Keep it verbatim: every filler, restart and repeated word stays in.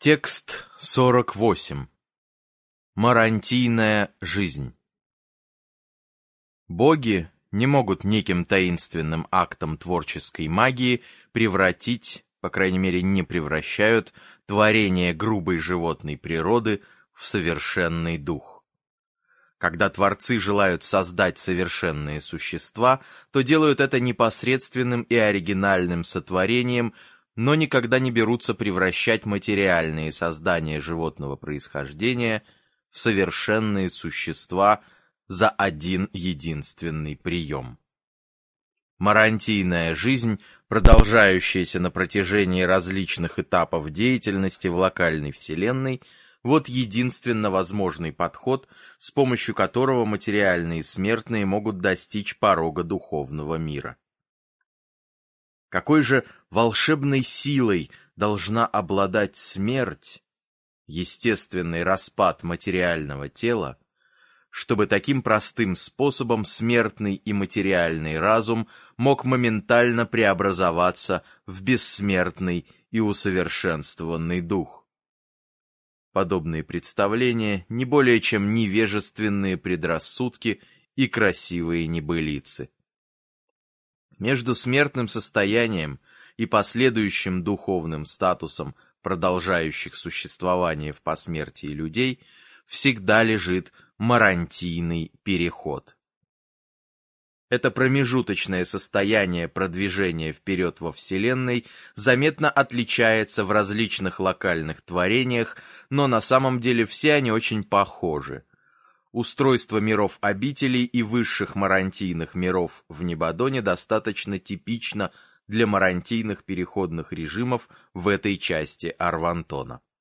Текст сорок восемь. Марантийная жизнь. Боги не могут неким таинственным актом творческой магии превратить, по крайней мере не превращают, творение грубой животной природы в совершенный дух. Когда творцы желают создать совершенные существа, то делают это непосредственным и оригинальным сотворением, но никогда не берутся превращать материальные создания животного происхождения в совершенные существа за один единственный прием. Марантийная жизнь, продолжающаяся на протяжении различных этапов деятельности в локальной вселенной, вот единственно возможный подход, с помощью которого материальные смертные могут достичь порога духовного мира. Какой же волшебной силой должна обладать смерть, естественный распад материального тела, чтобы таким простым способом смертный и материальный разум мог моментально преобразоваться в бессмертный и усовершенствованный дух? Подобные представления не более чем невежественные предрассудки и красивые небылицы. Между смертным состоянием и последующим духовным статусом продолжающих существование в посмертии людей всегда лежит марантийный переход. Это промежуточное состояние продвижения вперед во Вселенной заметно отличается в различных локальных творениях, но на самом деле все они очень похожи. Устройство миров обителей и высших марантийных миров в Небодоне достаточно типично для марантийных переходных режимов в этой части Арвантона.